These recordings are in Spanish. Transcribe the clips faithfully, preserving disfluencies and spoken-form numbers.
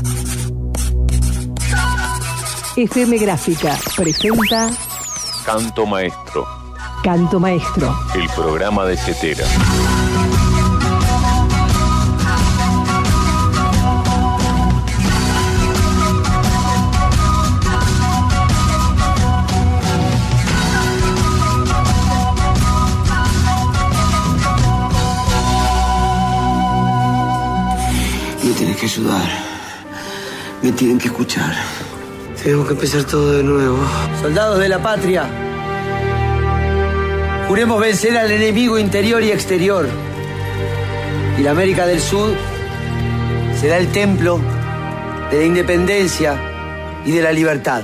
F M Gráfica presenta Canto Maestro. Canto Maestro. El programa de Cetera. Me tienen que ayudar. Me tienen que escuchar. Tenemos que empezar todo de nuevo. Soldados de la patria, juremos vencer al enemigo interior y exterior. Y la América del Sur será el templo de la independencia y de la libertad.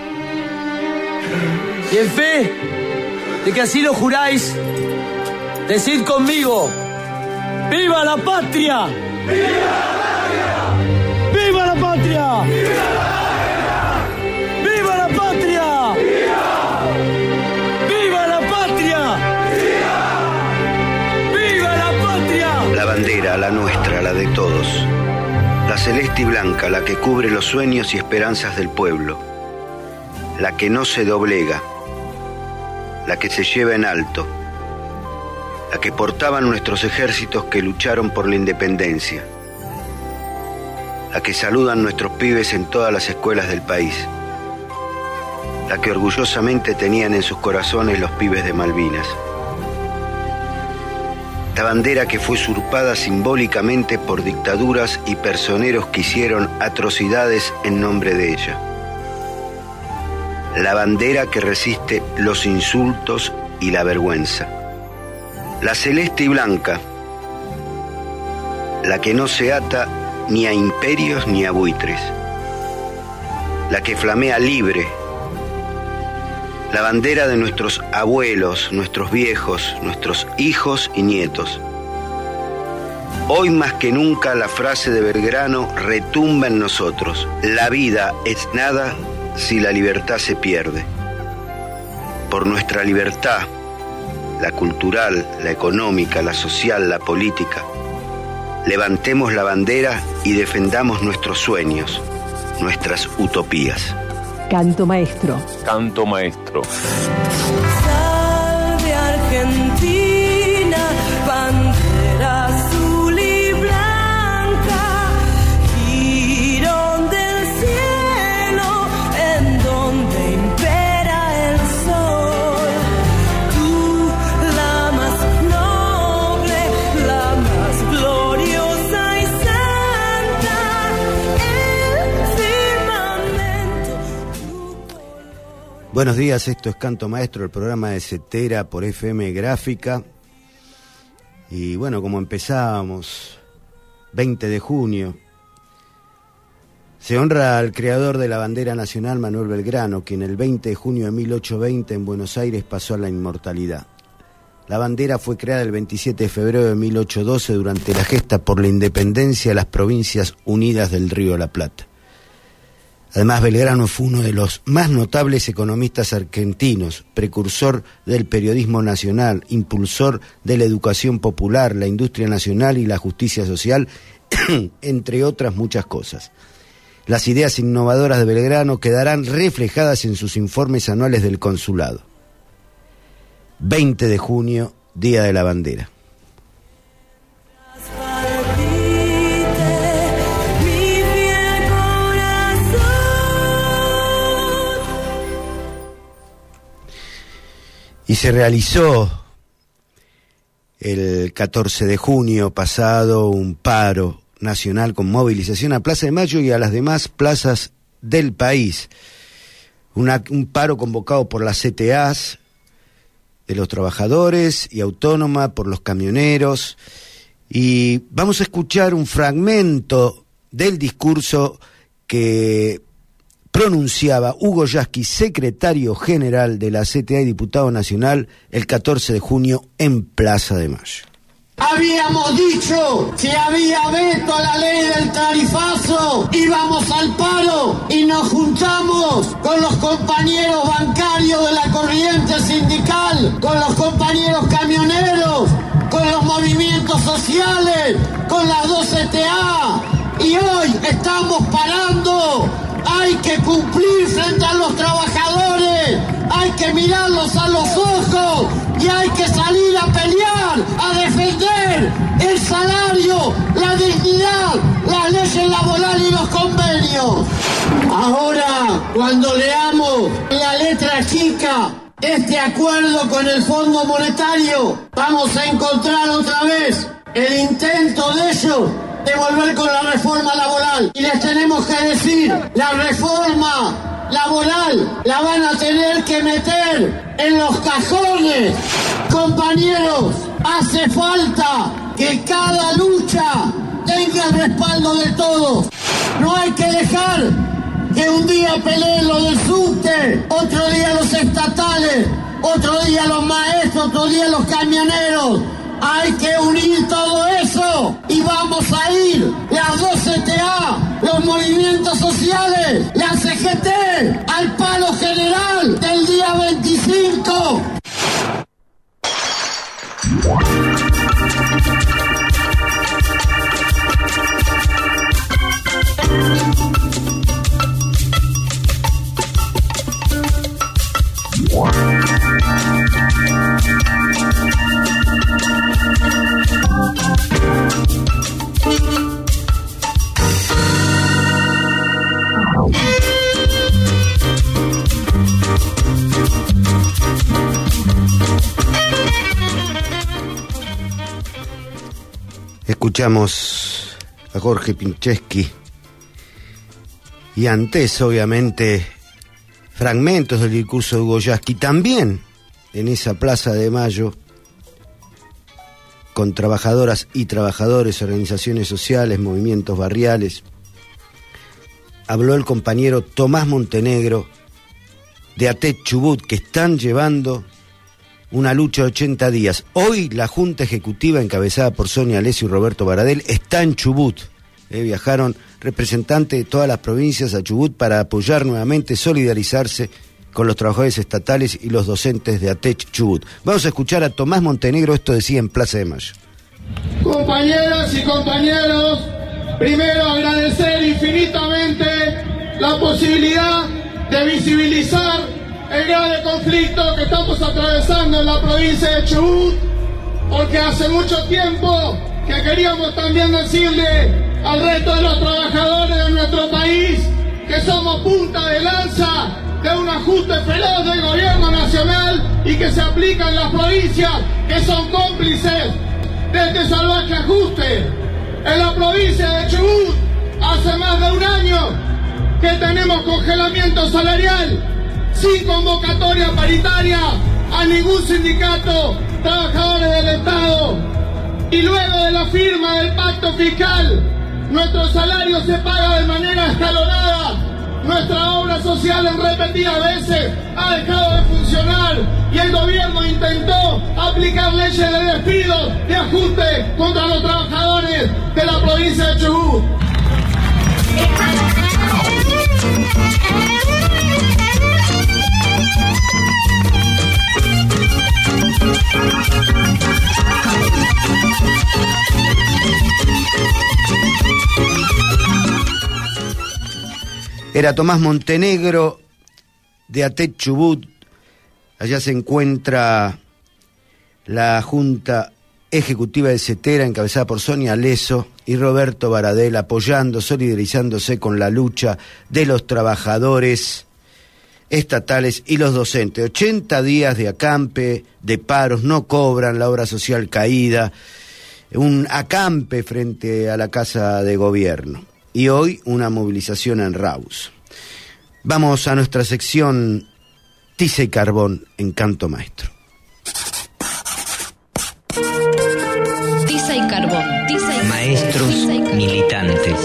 Y en fe de que así lo juráis, decid conmigo: ¡viva la patria! ¡Viva la patria! ¡Viva la patria! ¡Viva la patria! ¡Viva la patria! ¡Viva la patria! La bandera, la nuestra, la de todos. La celeste y blanca, la que cubre los sueños y esperanzas del pueblo. La que no se doblega. La que se lleva en alto. La que portaban nuestros ejércitos que lucharon por la independencia. La que saludan nuestros pibes en todas las escuelas del país. La que orgullosamente tenían en sus corazones los pibes de Malvinas. La bandera que fue usurpada simbólicamente por dictaduras y personeros que hicieron atrocidades en nombre de ella. La bandera que resiste los insultos y la vergüenza. La celeste y blanca, la que no se ata ni a imperios ni a buitres. La que flamea libre. La bandera de nuestros abuelos, nuestros viejos, nuestros hijos y nietos. Hoy más que nunca la frase de Belgrano retumba en nosotros: la vida es nada si la libertad se pierde. Por nuestra libertad, la cultural, la económica, la social, la política, levantemos la bandera y defendamos nuestros sueños, nuestras utopías. Canto Maestro. Canto Maestro. Salve Argentina, bandera azul y blanca, jirón del cielo en donde impera el sol. Tú, la más noble, la más gloriosa y santa, el firmamento. Buenos días, esto es Canto Maestro, el programa de Cetera por F M Gráfica. Y bueno, como empezábamos, veinte de junio, se honra al creador de la bandera nacional, Manuel Belgrano, quien el veinte de junio de mil ochocientos veinte en Buenos Aires pasó a la inmortalidad. La bandera fue creada el veintisiete de febrero de mil ochocientos doce durante la gesta por la independencia de las Provincias Unidas del Río de la Plata. Además, Belgrano fue uno de los más notables economistas argentinos, precursor del periodismo nacional, impulsor de la educación popular, la industria nacional y la justicia social, entre otras muchas cosas. Las ideas innovadoras de Belgrano quedarán reflejadas en sus informes anuales del consulado. veinte de junio, Día de la Bandera. Y se realizó el catorce de junio pasado un paro nacional con movilización a Plaza de Mayo y a las demás plazas del país. Una, un paro convocado por las C T As de los trabajadores y autónoma, por los camioneros. Y vamos a escuchar un fragmento del discurso que pronunciaba Hugo Yasky, secretario general de la C T A y diputado nacional, el catorce de junio en Plaza de Mayo. Habíamos dicho que había veto a la ley del tarifazo, íbamos al paro y nos juntamos con los compañeros bancarios de la corriente sindical, con los compañeros camioneros, con los movimientos sociales, con las dos C T A Y hoy estamos parando. Hay que cumplir frente a los trabajadores, hay que mirarlos a los ojos y hay que salir a pelear, a defender el salario, la dignidad, las leyes laborales y los convenios. Ahora, cuando leamos la letra chica, este acuerdo con el Fondo Monetario, vamos a encontrar otra vez el intento de ellos de volver con la reforma laboral. Y les tenemos que decir, la reforma laboral la van a tener que meter en los cajones. Compañeros, hace falta que cada lucha tenga el respaldo de todos. No hay que dejar que un día peleen los del subte, otro día los estatales, otro día los maestros, otro día los camioneros. Hay que unir todo eso y vamos a ir, las dos C T A, los movimientos sociales, la C G T, al paro general del día veinticinco. Escuchamos a Jorge Pincheski y antes, obviamente, fragmentos del discurso de Hugo Yasky, también en esa Plaza de Mayo, con trabajadoras y trabajadores, organizaciones sociales, movimientos barriales. Habló el compañero Tomás Montenegro de ATEC Chubut, que están llevando una lucha de ochenta días. Hoy la Junta Ejecutiva, encabezada por Sonia Alessio y Roberto Baradel, está en Chubut. Eh, viajaron representantes de todas las provincias a Chubut para apoyar nuevamente, solidarizarse con los trabajadores estatales y los docentes de ATEC Chubut. Vamos a escuchar a Tomás Montenegro, esto decía en Plaza de Mayo. Compañeras y compañeros, primero agradecer infinitamente la posibilidad de visibilizar el grave conflicto que estamos atravesando en la provincia de Chubut, porque hace mucho tiempo que queríamos también decirle al resto de los trabajadores de nuestro país que somos punta de lanza de un ajuste feroz del gobierno nacional y que se aplica en las provincias que son cómplices de este salvaje ajuste. En la provincia de Chubut hace más de un año que tenemos congelamiento salarial, sin convocatoria paritaria a ningún sindicato, trabajadores del Estado. Y luego de la firma del pacto fiscal, nuestro salario se paga de manera escalonada. Nuestra obra social en repetidas veces ha dejado de funcionar y el gobierno intentó aplicar leyes de despido, de ajuste contra los trabajadores de la provincia de Chubut. Era Tomás Montenegro de ATEC Chubut. Allá se encuentra la Junta Ejecutiva de CETERA, encabezada por Sonia Alessio y Roberto Baradel, apoyando, solidarizándose con la lucha de los trabajadores estatales y los docentes. ochenta días de acampe, de paros, no cobran, la obra social caída, un acampe frente a la Casa de Gobierno. Y hoy una movilización en Raus. Vamos a nuestra sección Tiza y Carbón en Canto Maestro. Tiza y Carbón. Tiza y Maestros Tiza y Carbón. Militantes.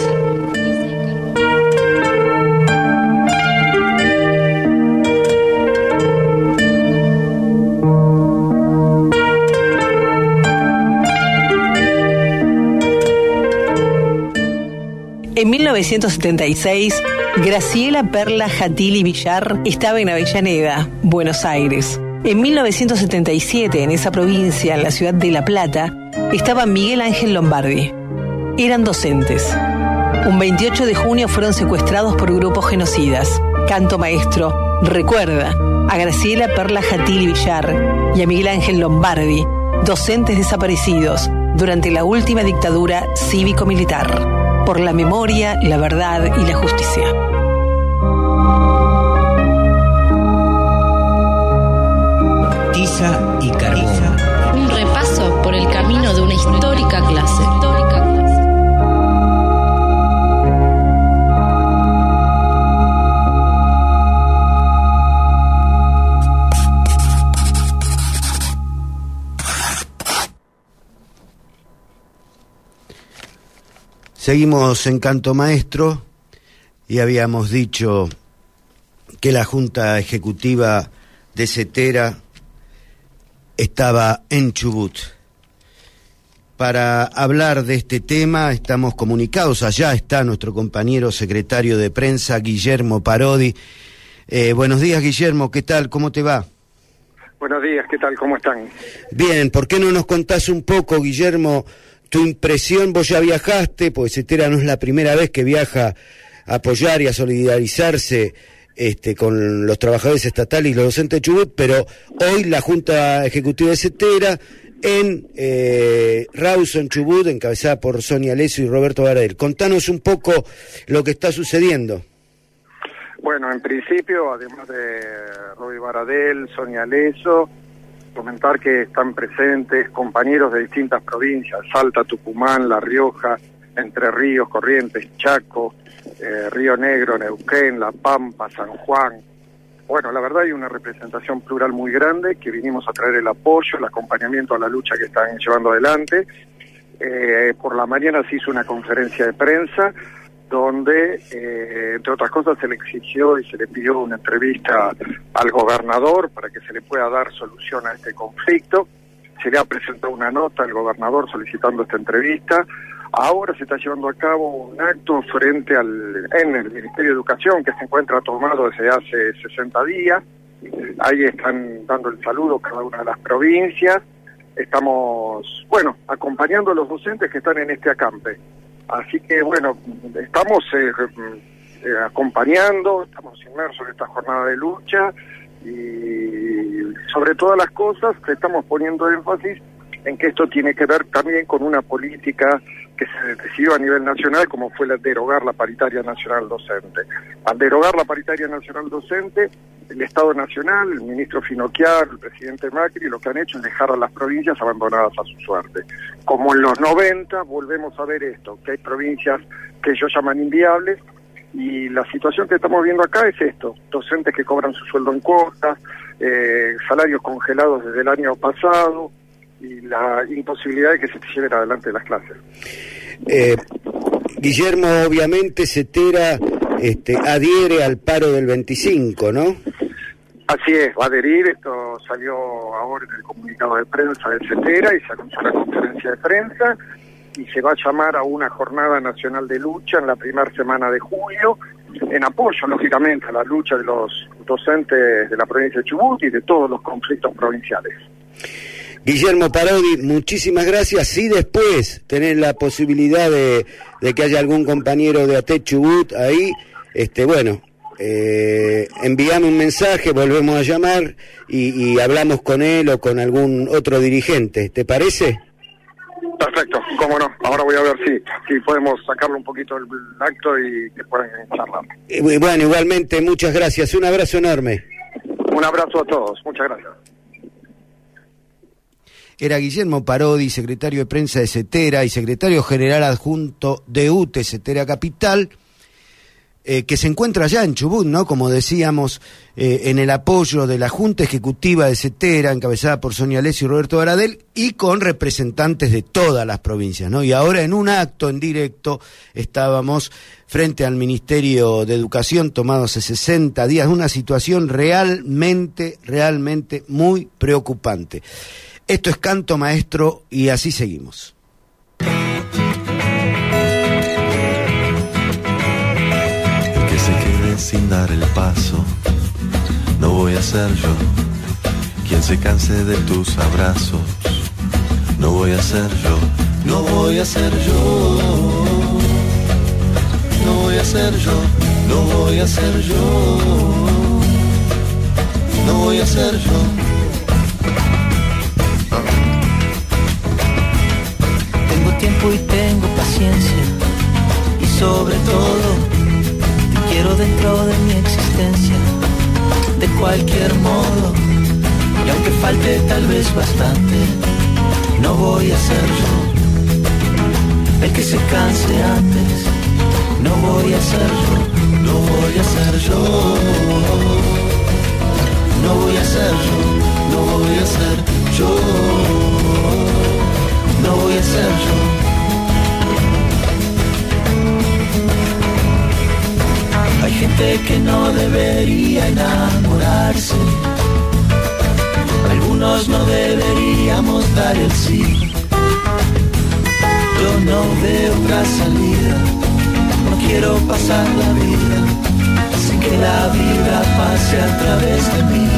En mil novecientos setenta y seis, Graciela Perla Jatili Villar estaba en Avellaneda, Buenos Aires. En mil novecientos setenta y siete, en esa provincia, en la ciudad de La Plata, estaba Miguel Ángel Lombardi. Eran docentes. Un veintiocho de junio fueron secuestrados por grupos genocidas. Canto Maestro recuerda a Graciela Perla Jatili Villar y a Miguel Ángel Lombardi, docentes desaparecidos durante la última dictadura cívico-militar, por la memoria, la verdad y la justicia. Tiza y Carbón. Un repaso por el camino de una histórica clase. Seguimos en Canto Maestro y habíamos dicho que la Junta Ejecutiva de Cetera estaba en Chubut. Para hablar de este tema estamos comunicados, allá está nuestro compañero secretario de prensa, Guillermo Parodi. Eh, buenos días, Guillermo, ¿qué tal? ¿Cómo te va? Buenos días, ¿qué tal? ¿Cómo están? Bien, ¿por qué no nos contás un poco, Guillermo, tu impresión? Vos ya viajaste, porque Cetera no es la primera vez que viaja a apoyar y a solidarizarse este, con los trabajadores estatales y los docentes de Chubut, pero hoy la Junta Ejecutiva de Cetera en eh, Rawson, Chubut, encabezada por Sonia Leso y Roberto Baradel. Contanos un poco lo que está sucediendo. Bueno, en principio, además de Roberto Baradel, Sonia Leso, comentar que están presentes compañeros de distintas provincias: Salta, Tucumán, La Rioja, Entre Ríos, Corrientes, Chaco, eh, Río Negro, Neuquén, La Pampa, San Juan. Bueno, la verdad hay una representación plural muy grande, que vinimos a traer el apoyo, el acompañamiento a la lucha que están llevando adelante. Eh, por la mañana se hizo una conferencia de prensa donde, eh, entre otras cosas, se le exigió y se le pidió una entrevista al gobernador para que se le pueda dar solución a este conflicto. Se le ha presentado una nota al gobernador solicitando esta entrevista. Ahora se está llevando a cabo un acto frente al en el Ministerio de Educación, que se encuentra tomado desde hace sesenta días. Ahí están dando el saludo cada una de las provincias. Estamos, bueno, acompañando a los docentes que están en este acampe. Así que, bueno, estamos eh, eh, acompañando, estamos inmersos en esta jornada de lucha y, sobre todas las cosas, estamos poniendo énfasis en que esto tiene que ver también con una política que se decidió a nivel nacional, como fue la de derogar la paritaria nacional docente. Al derogar la paritaria nacional docente, el Estado Nacional, el ministro Finocchiaro, el presidente Macri, lo que han hecho es dejar a las provincias abandonadas a su suerte. Como en los noventa, volvemos a ver esto, que hay provincias que ellos llaman inviables, y la situación que estamos viendo acá es esto: docentes que cobran su sueldo en cuotas, eh, salarios congelados desde el año pasado, y la imposibilidad de que se lleven adelante las clases. Eh, Guillermo, obviamente Cetera este, adhiere al paro del veinticinco, ¿no? Así es, va a adherir. Esto salió ahora en el comunicado de prensa de Cetera y se anunció la conferencia de prensa, y se va a llamar a una jornada nacional de lucha en la primera semana de julio, en apoyo, lógicamente, a la lucha de los docentes de la provincia de Chubut y de todos los conflictos provinciales. Guillermo Parodi, muchísimas gracias. Si después tenés la posibilidad de, de que haya algún compañero de A T E Chubut ahí, este, bueno, eh, envíame un mensaje, volvemos a llamar y, y hablamos con él o con algún otro dirigente. ¿Te parece? Perfecto, cómo no. Ahora voy a ver si, si podemos sacarle un poquito el acto y que puedan charlar. Eh, bueno, igualmente, muchas gracias. Un abrazo enorme. Un abrazo a todos. Muchas gracias. Era Guillermo Parodi, secretario de prensa de Cetera y secretario general adjunto de U T E Cetera Capital, eh, que se encuentra allá en Chubut, ¿no? Como decíamos, eh, en el apoyo de la Junta Ejecutiva de Cetera, encabezada por Sonia Leso y Roberto Baradel, y con representantes de todas las provincias, ¿no? Y ahora en un acto en directo estábamos frente al Ministerio de Educación, tomado hace sesenta días, una situación realmente, realmente muy preocupante. Esto es Canto Maestro y así seguimos. El que se quede sin dar el paso, no voy a ser yo. Quien se canse de tus abrazos, no voy a ser yo. No voy a ser yo. no voy a ser yo, no voy a ser yo, no voy a ser yo. Tengo tiempo y tengo paciencia, y sobre todo te quiero dentro de mi existencia, de cualquier modo, y aunque falte tal vez bastante, no voy a ser yo el que se canse antes, no voy a ser yo, no voy a ser yo, no voy a ser yo, no voy a ser yo, no voy a ser yo. Hay gente que no debería enamorarse, algunos no deberíamos dar el sí. Yo no veo otra salida, no quiero pasar la vida sin que la vida pase a través de mí.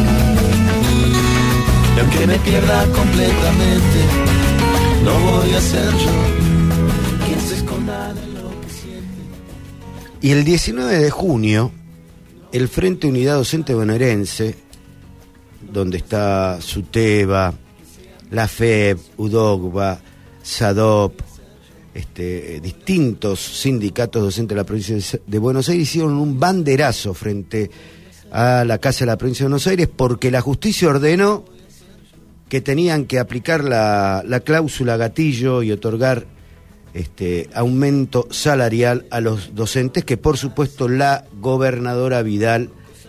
Y aunque me pierda completamente, no voy a ser yo quien se esconda de lo que siente. Y el diecinueve de junio, el Frente Unidad Docente Bonaerense, donde está SUTEBA, la FEB, UDOGBA, SADOP, este, distintos sindicatos docentes de la provincia de Buenos Aires, hicieron un banderazo frente a la Casa de la Provincia de Buenos Aires porque la justicia ordenó que tenían que aplicar la, la cláusula gatillo y otorgar este aumento salarial a los docentes, que por supuesto la gobernadora Vidal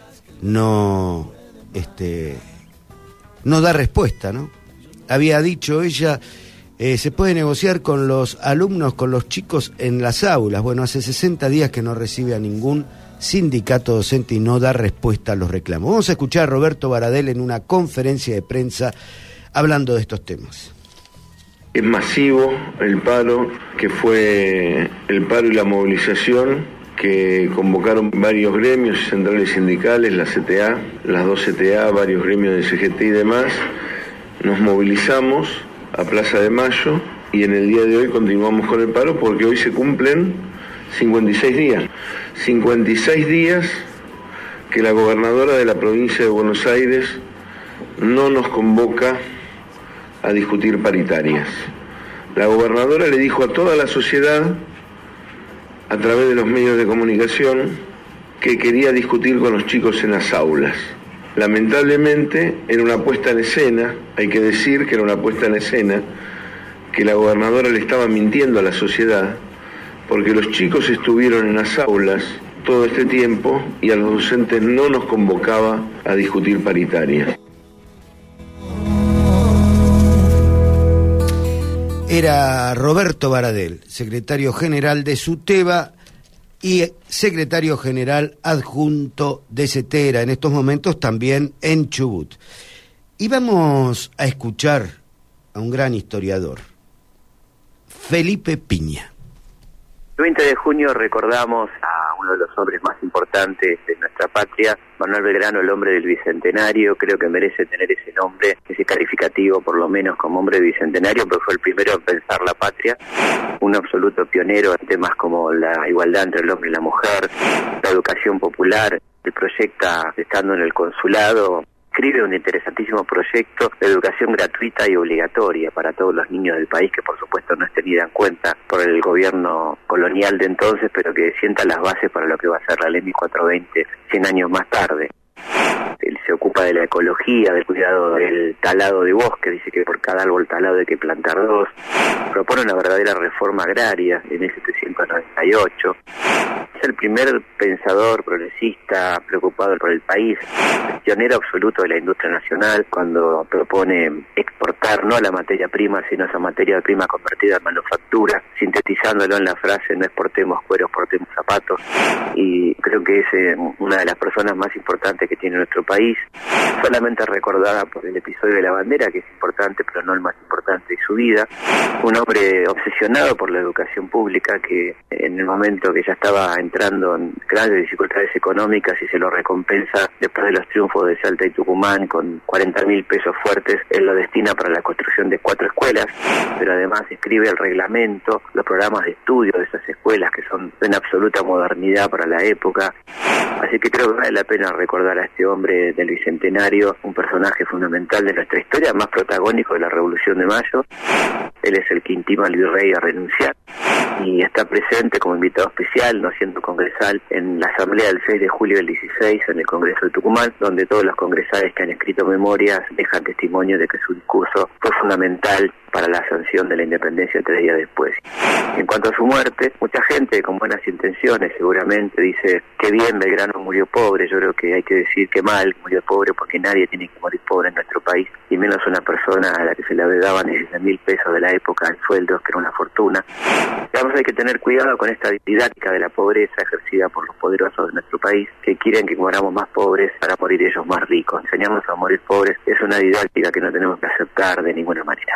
no este no da respuesta, ¿no? Había dicho ella, eh, se puede negociar con los alumnos, con los chicos en las aulas. Bueno, hace sesenta días que no recibe a ningún sindicato docente y no da respuesta a los reclamos. Vamos a escuchar a Roberto Baradel en una conferencia de prensa hablando de estos temas. Es masivo el paro, que fue el paro y la movilización que convocaron varios gremios y centrales sindicales, la C T A, las dos C T A, varios gremios de C G T y demás. Nos movilizamos a Plaza de Mayo y en el día de hoy continuamos con el paro porque hoy se cumplen cincuenta y seis días. cincuenta y seis días que la gobernadora de la provincia de Buenos Aires no nos convoca a discutir paritarias. La gobernadora le dijo a toda la sociedad, a través de los medios de comunicación, que quería discutir con los chicos en las aulas. Lamentablemente era una puesta en escena, hay que decir que era una puesta en escena, que la gobernadora le estaba mintiendo a la sociedad, porque los chicos estuvieron en las aulas todo este tiempo y a los docentes no nos convocaba a discutir paritarias. Era Roberto Baradel, secretario general de SUTEBA y secretario general adjunto de CETERA, en estos momentos también en Chubut. Y vamos a escuchar a un gran historiador, Felipe Piña. El veinte de junio recordamos a uno de los hombres más importantes de nuestra patria, Manuel Belgrano, el hombre del Bicentenario. Creo que merece tener ese nombre, ese calificativo por lo menos como hombre del Bicentenario, porque fue el primero en pensar la patria, un absoluto pionero en temas como la igualdad entre el hombre y la mujer, la educación popular. Él proyecta, estando en el consulado, escribe un interesantísimo proyecto de educación gratuita y obligatoria para todos los niños del país, que por supuesto no es tenida en cuenta por el gobierno colonial de entonces, pero que sienta las bases para lo que va a ser la Ley mil cuatrocientos veinte cien años más tarde. Él se ocupa de la ecología, del cuidado del talado de bosque, dice que por cada árbol talado hay que plantar dos. Propone una verdadera reforma agraria en mil setecientos noventa y ocho. Es el primer pensador progresista preocupado por el país, pionero absoluto de la industria nacional, cuando propone exportar no a la materia prima, sino a esa materia prima convertida en manufactura, sintetizándolo en la frase: no exportemos cuero, exportemos zapatos. Y creo que es eh, una de las personas más importantes que tiene nuestro nuestro país, solamente recordada por el episodio de la bandera, que es importante, pero no el más importante de su vida. Un hombre obsesionado por la educación pública, que en el momento que ya estaba entrando en grandes dificultades económicas y se lo recompensa después de los triunfos de Salta y Tucumán con cuarenta mil pesos fuertes, él lo destina para la construcción de cuatro escuelas, pero además escribe el reglamento, los programas de estudio de esas escuelas, que son de una absoluta modernidad para la época. Así que creo que vale la pena recordar a este hombre del Bicentenario, un personaje fundamental de nuestra historia, más protagónico de la Revolución de Mayo. Él es el que intima al virrey a renunciar y está presente como invitado especial, no siendo congresal, en la asamblea del seis de julio del dieciséis en el Congreso de Tucumán, donde todos los congresales que han escrito memorias dejan testimonio de que su discurso fue fundamental para la sanción de la independencia tres días después. En cuanto a su muerte, mucha gente con buenas intenciones seguramente dice que bien Belgrano murió pobre. Yo creo que hay que decir que mal murió pobre, porque nadie tiene que morir pobre en nuestro país, y menos una persona a la que se le daban dieciséis mil pesos de la época en sueldos, que era una fortuna. Además hay que tener cuidado con esta didáctica de la pobreza ejercida por los poderosos de nuestro país, que quieren que moramos más pobres para morir ellos más ricos. Enseñarnos a morir pobres es una didáctica que no tenemos que aceptar de ninguna manera.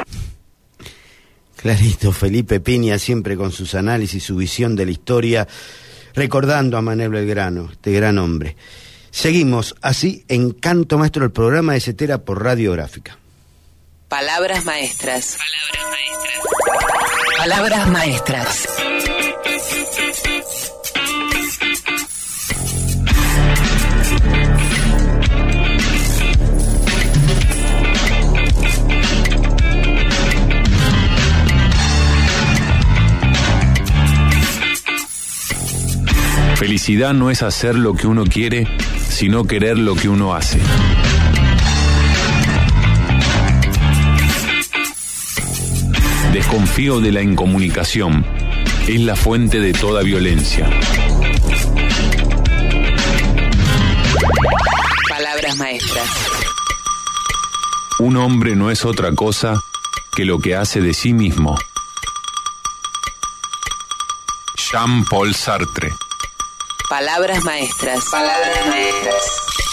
Clarito, Felipe Piña, siempre con sus análisis, su visión de la historia, recordando a Manuel Belgrano, este gran hombre. Seguimos así en Canto Maestro, el programa de Cetera por Radiográfica. Palabras maestras. Palabras maestras. Palabras maestras. Felicidad no es hacer lo que uno quiere, sino querer lo que uno hace. Desconfío de la incomunicación. Es la fuente de toda violencia. Palabras maestras. Un hombre no es otra cosa que lo que hace de sí mismo. Jean-Paul Sartre. Palabras maestras. Palabras maestras.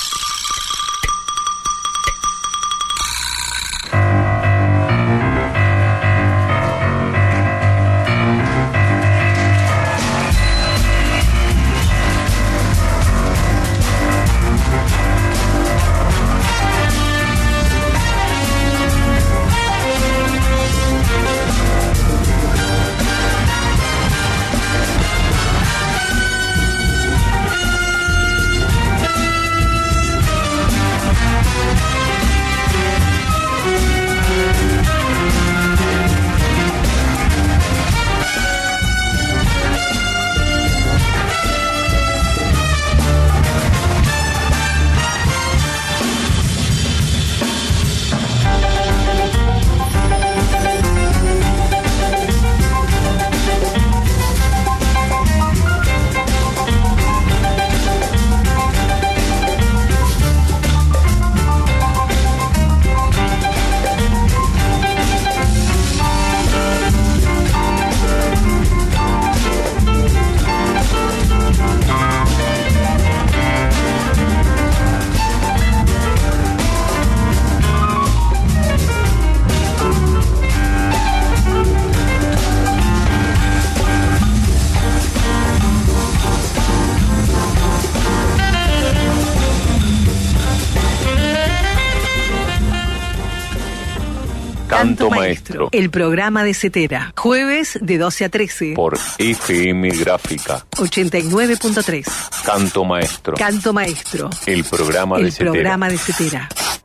Canto Maestro, el programa de Cetera, jueves de doce a trece por F M Gráfica ochenta y nueve punto tres. Canto Maestro, Canto Maestro, el programa el de Cetera. programa de Cetera.